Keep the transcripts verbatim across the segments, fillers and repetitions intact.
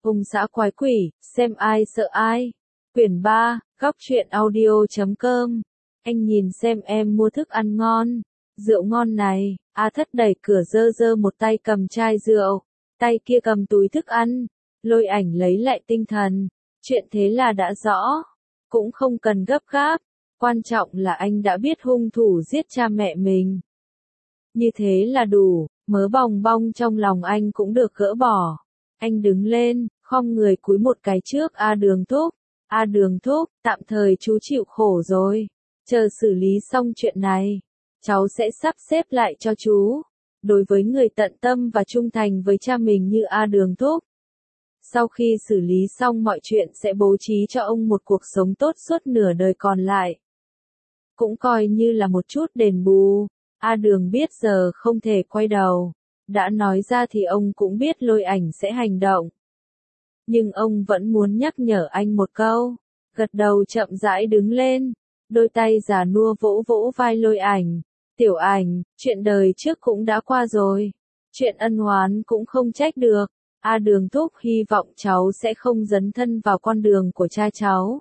Ung xã quái quỷ, xem ai sợ ai. Quyển ba, góc truyện audio chấm com. Anh nhìn xem em mua thức ăn ngon, rượu ngon này. A Thất đẩy cửa dơ dơ một tay cầm chai rượu, tay kia cầm túi thức ăn. Lôi Ảnh lấy lại tinh thần. Chuyện thế là đã rõ. Cũng không cần gấp gáp. Quan trọng là anh đã biết hung thủ giết cha mẹ mình. Như thế là đủ, mớ bòng bong trong lòng anh cũng được gỡ bỏ. Anh đứng lên, khom người cúi một cái trước A Đường Thúc. A Đường Thúc, tạm thời chú chịu khổ rồi. Chờ xử lý xong chuyện này, cháu sẽ sắp xếp lại cho chú. Đối với người tận tâm và trung thành với cha mình như A Đường Thúc, sau khi xử lý xong mọi chuyện sẽ bố trí cho ông một cuộc sống tốt suốt nửa đời còn lại. Cũng coi như là một chút đền bù. A Đường biết giờ không thể quay đầu. Đã nói ra thì ông cũng biết Lôi Ảnh sẽ hành động. Nhưng ông vẫn muốn nhắc nhở anh một câu. Gật đầu chậm rãi đứng lên. Đôi tay già nua vỗ vỗ vai Lôi Ảnh. Tiểu Ảnh, chuyện đời trước cũng đã qua rồi. Chuyện ân oán cũng không trách được. A Đường Thúc hy vọng cháu sẽ không dấn thân vào con đường của cha cháu.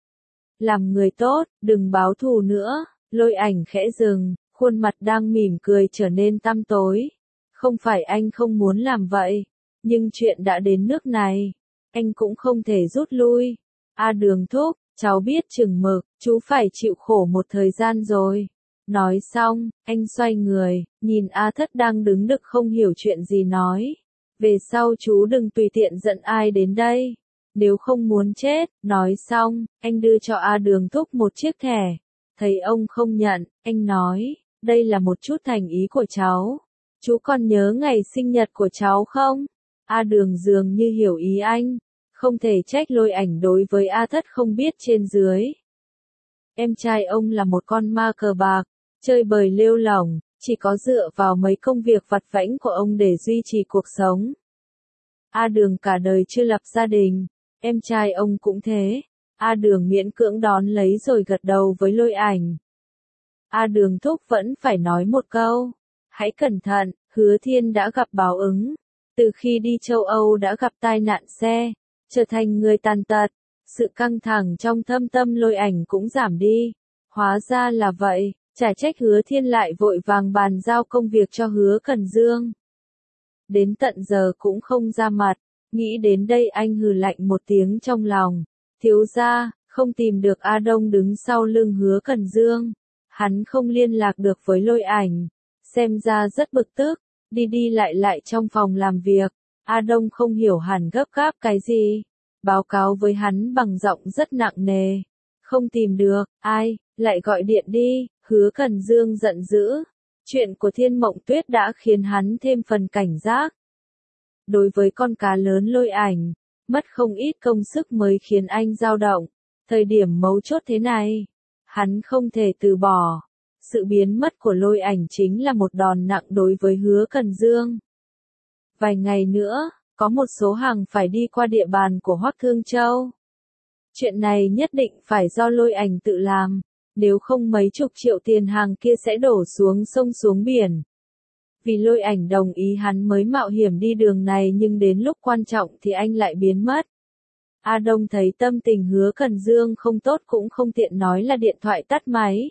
Làm người tốt, đừng báo thù nữa. Lôi Ảnh khẽ dừng, khuôn mặt đang mỉm cười trở nên tăm tối. Không phải anh không muốn làm vậy, nhưng chuyện đã đến nước này, anh cũng không thể rút lui. A Đường Thúc, cháu biết chừng mực, chú phải chịu khổ một thời gian rồi. Nói xong, anh xoay người, nhìn A Thất đang đứng đực không hiểu chuyện gì nói. Về sau chú đừng tùy tiện giận ai đến đây. Nếu không muốn chết, nói xong, anh đưa cho A Đường Thúc một chiếc thẻ. Thấy ông không nhận, anh nói, đây là một chút thành ý của cháu. Chú còn nhớ ngày sinh nhật của cháu không? A Đường dường như hiểu ý anh. Không thể trách Lôi Ảnh đối với A Thất không biết trên dưới. Em trai ông là một con ma cờ bạc, chơi bời lêu lỏng, chỉ có dựa vào mấy công việc vặt vãnh của ông để duy trì cuộc sống. A Đường cả đời chưa lập gia đình, em trai ông cũng thế. A Đường miễn cưỡng đón lấy rồi gật đầu với Lôi Ảnh. A Đường Thúc vẫn phải nói một câu. Hãy cẩn thận, Hứa Thiên đã gặp báo ứng. Từ khi đi châu Âu đã gặp tai nạn xe, trở thành người tàn tật. Sự căng thẳng trong thâm tâm Lôi Ảnh cũng giảm đi. Hóa ra là vậy, chả trách Hứa Thiên lại vội vàng bàn giao công việc cho Hứa Cần Dương. Đến tận giờ cũng không ra mặt, nghĩ đến đây anh hừ lạnh một tiếng trong lòng. Thiếu gia, không tìm được A Đông đứng sau lưng Hứa Cần Dương. Hắn không liên lạc được với Lôi Ảnh. Xem ra rất bực tức, đi đi lại lại trong phòng làm việc. A Đông không hiểu hẳn gấp gáp cái gì. Báo cáo với hắn bằng giọng rất nặng nề. Không tìm được, ai, lại gọi điện đi. Hứa Cần Dương giận dữ. Chuyện của Thiên Mộng Tuyết đã khiến hắn thêm phần cảnh giác. Đối với con cá lớn Lôi Ảnh, mất không ít công sức mới khiến anh dao động. Thời điểm mấu chốt thế này, hắn không thể từ bỏ. Sự biến mất của Lôi Ảnh chính là một đòn nặng đối với Hứa Cần Dương. Vài ngày nữa, có một số hàng phải đi qua địa bàn của Hoắc Thương Châu. Chuyện này nhất định phải do Lôi Ảnh tự làm, nếu không mấy chục triệu tiền hàng kia sẽ đổ xuống sông xuống biển. Vì Lôi Ảnh đồng ý hắn mới mạo hiểm đi đường này, nhưng đến lúc quan trọng thì anh lại biến mất. A Đông thấy tâm tình Hứa Cần Dương không tốt cũng không tiện nói là điện thoại tắt máy.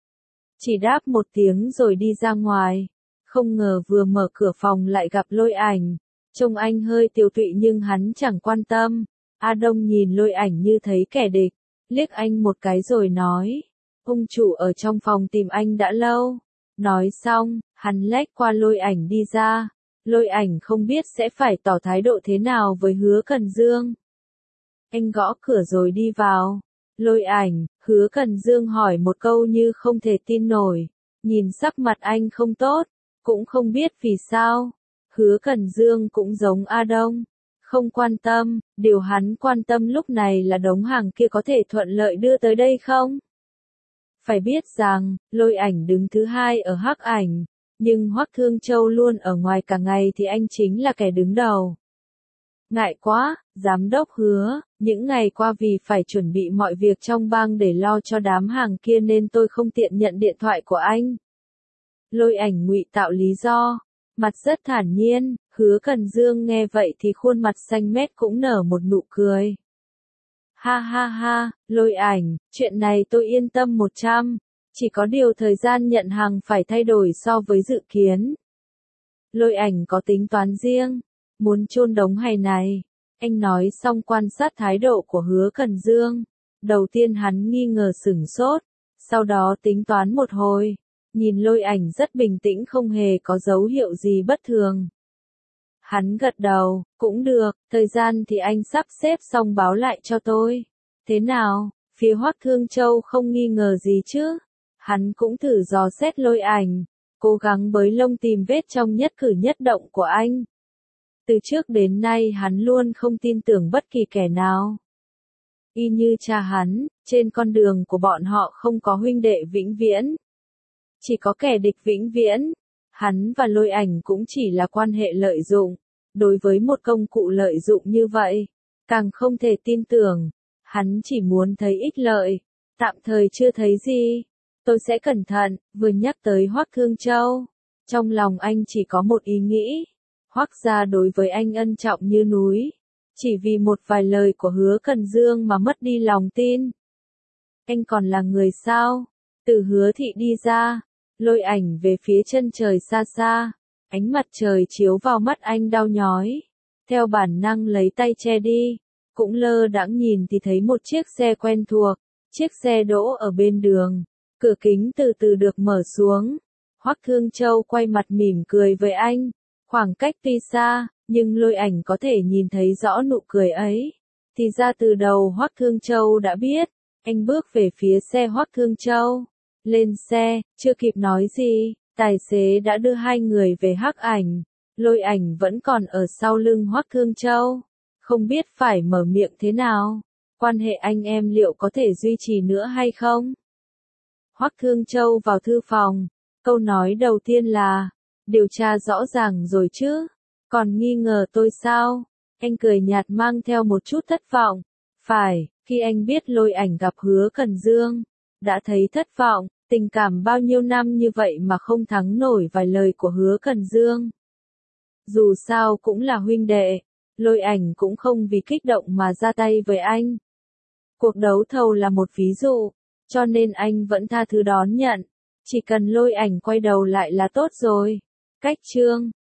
Chỉ đáp một tiếng rồi đi ra ngoài. Không ngờ vừa mở cửa phòng lại gặp Lôi Ảnh. Trông anh hơi tiều tụy nhưng hắn chẳng quan tâm. A Đông nhìn Lôi Ảnh như thấy kẻ địch. Liếc anh một cái rồi nói. Ông chủ ở trong phòng tìm anh đã lâu. Nói xong, hắn lách qua Lôi Ảnh đi ra. Lôi Ảnh không biết sẽ phải tỏ thái độ thế nào với Hứa Cần Dương. Anh gõ cửa rồi đi vào. Lôi Ảnh, Hứa Cần Dương hỏi một câu như không thể tin nổi. Nhìn sắc mặt anh không tốt, cũng không biết vì sao. Hứa Cần Dương cũng giống A Đông, không quan tâm, điều hắn quan tâm lúc này là đống hàng kia có thể thuận lợi đưa tới đây không? Phải biết rằng, Lôi Ảnh đứng thứ hai ở Hắc Ảnh, nhưng Hoắc Thương Châu luôn ở ngoài cả ngày thì anh chính là kẻ đứng đầu. Ngại quá, giám đốc Hứa, những ngày qua vì phải chuẩn bị mọi việc trong bang để lo cho đám hàng kia nên tôi không tiện nhận điện thoại của anh. Lôi Ảnh ngụy tạo lý do, mặt rất thản nhiên. Hứa Cần Dương nghe vậy thì khuôn mặt xanh mét cũng nở một nụ cười. Ha ha ha, Lôi Ảnh, chuyện này tôi yên tâm một trăm, chỉ có điều thời gian nhận hàng phải thay đổi so với dự kiến. Lôi Ảnh có tính toán riêng, muốn chôn đống hài này. Anh nói xong quan sát thái độ của Hứa Cần Dương. Đầu tiên hắn nghi ngờ sửng sốt, sau đó tính toán một hồi, nhìn Lôi Ảnh rất bình tĩnh không hề có dấu hiệu gì bất thường. Hắn gật đầu, cũng được, thời gian thì anh sắp xếp xong báo lại cho tôi. Thế nào, phía Hoắc Thương Châu không nghi ngờ gì chứ? Hắn cũng thử dò xét Lôi Ảnh, cố gắng bới lông tìm vết trong nhất cử nhất động của anh. Từ trước đến nay hắn luôn không tin tưởng bất kỳ kẻ nào. Y như cha hắn, trên con đường của bọn họ không có huynh đệ vĩnh viễn. Chỉ có kẻ địch vĩnh viễn. Hắn và Lôi Ảnh cũng chỉ là quan hệ lợi dụng. Đối với một công cụ lợi dụng như vậy, càng không thể tin tưởng. Hắn chỉ muốn thấy ích lợi. Tạm thời chưa thấy gì. Tôi sẽ cẩn thận, vừa nhắc tới Hoắc Thương Châu. Trong lòng anh chỉ có một ý nghĩ. Hoắc gia đối với anh ân trọng như núi. Chỉ vì một vài lời của Hứa Cần Dương mà mất đi lòng tin. Anh còn là người sao? Từ Hứa thị đi ra, Lôi Ảnh về phía chân trời xa xa. Ánh mặt trời chiếu vào mắt anh đau nhói. Theo bản năng lấy tay che đi. Cũng lơ đãng nhìn thì thấy một chiếc xe quen thuộc. Chiếc xe đỗ ở bên đường. Cửa kính từ từ được mở xuống. Hoắc Thương Châu quay mặt mỉm cười với anh. Khoảng cách tuy xa, nhưng Lôi Ảnh có thể nhìn thấy rõ nụ cười ấy. Thì ra từ đầu Hoắc Thương Châu đã biết. Anh bước về phía xe Hoắc Thương Châu. Lên xe, chưa kịp nói gì, tài xế đã đưa hai người về Hắc Ảnh. Lôi Ảnh vẫn còn ở sau lưng Hoắc Thương Châu. Không biết phải mở miệng thế nào. Quan hệ anh em liệu có thể duy trì nữa hay không? Hoắc Thương Châu vào thư phòng. Câu nói đầu tiên là, điều tra rõ ràng rồi chứ, còn nghi ngờ tôi sao? Anh cười nhạt mang theo một chút thất vọng. Phải, khi anh biết Lôi Ảnh gặp Hứa Cần Dương, đã thấy thất vọng, tình cảm bao nhiêu năm như vậy mà không thắng nổi vài lời của Hứa Cần Dương. Dù sao cũng là huynh đệ, Lôi Ảnh cũng không vì kích động mà ra tay với anh. Cuộc đấu thầu là một ví dụ, cho nên anh vẫn tha thứ đón nhận. Chỉ cần Lôi Ảnh quay đầu lại là tốt rồi. Cách chương